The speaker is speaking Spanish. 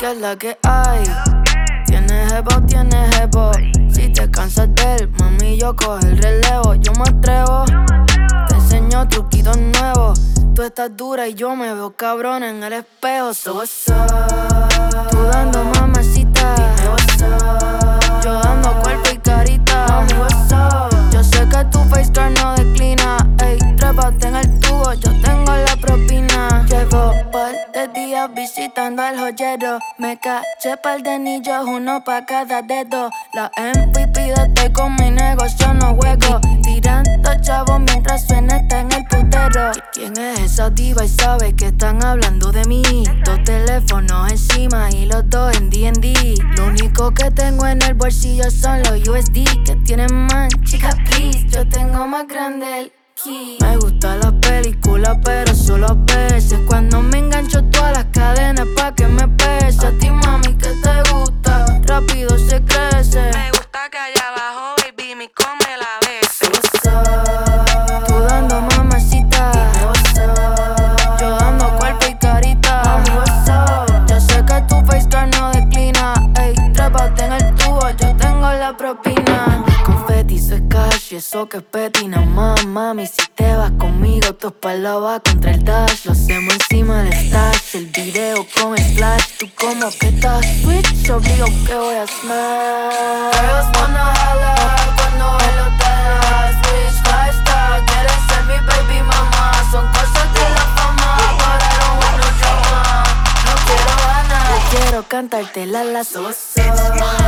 ¿qué es la que hay? Tienes jevo. Si te cansas de él, mami, yo cojo el relevo. Yo me atrevo, te enseño truquitos nuevos. Tú estás dura y yo me veo cabrón en el espejo. So what's up? Tú dando mamacita, dime what's up. Yo dando cuerpo y carita, mami what's up. Yo sé que tu FaceTime no declina. Ey, trépate en el tubo, yo tengo la propina. Llevo par de días visitando al joyero. Me caché par de anillos, uno pa' cada dedo. La MVP de este con mi negocio no juego. Tirando chavos mientras suena está en el putero. ¿Quién es esa diva y sabe que están hablando de mí? Dos teléfonos encima y los dos en D&D. Lo único que tengo en el bolsillo son los USD que tienen man. Chica, please, yo tengo más grande el key. Me gustan las películas, pero solo a veces. Cuando me engancho todas las cadenas pa' que me pese. A ti, mami, que te gusta, rápido se crece. Me gusta que allá abajo, baby, me come la vez. What's up? Tú dando mamacita, dime what's up. Yo dando cuerpo y carita, mami what's up. Yo sé que tu FaceTime no declina. Ey, trépate en el tubo, yo tengo la propina. Confeti, eso es cash y eso que es petina. Mami, si te vas conmigo, tu espalda va contra el dash. Lo hacemos encima del stash, el video con splash. Tú como que estás switch, obligado que voy a smash. Girls wanna holla cuando él lo da. Switch lifestyle, quieren ser mi baby mama. Son cosas de la fama, but I don't want no drama. No quiero ganar, quiero cantarte la sosa.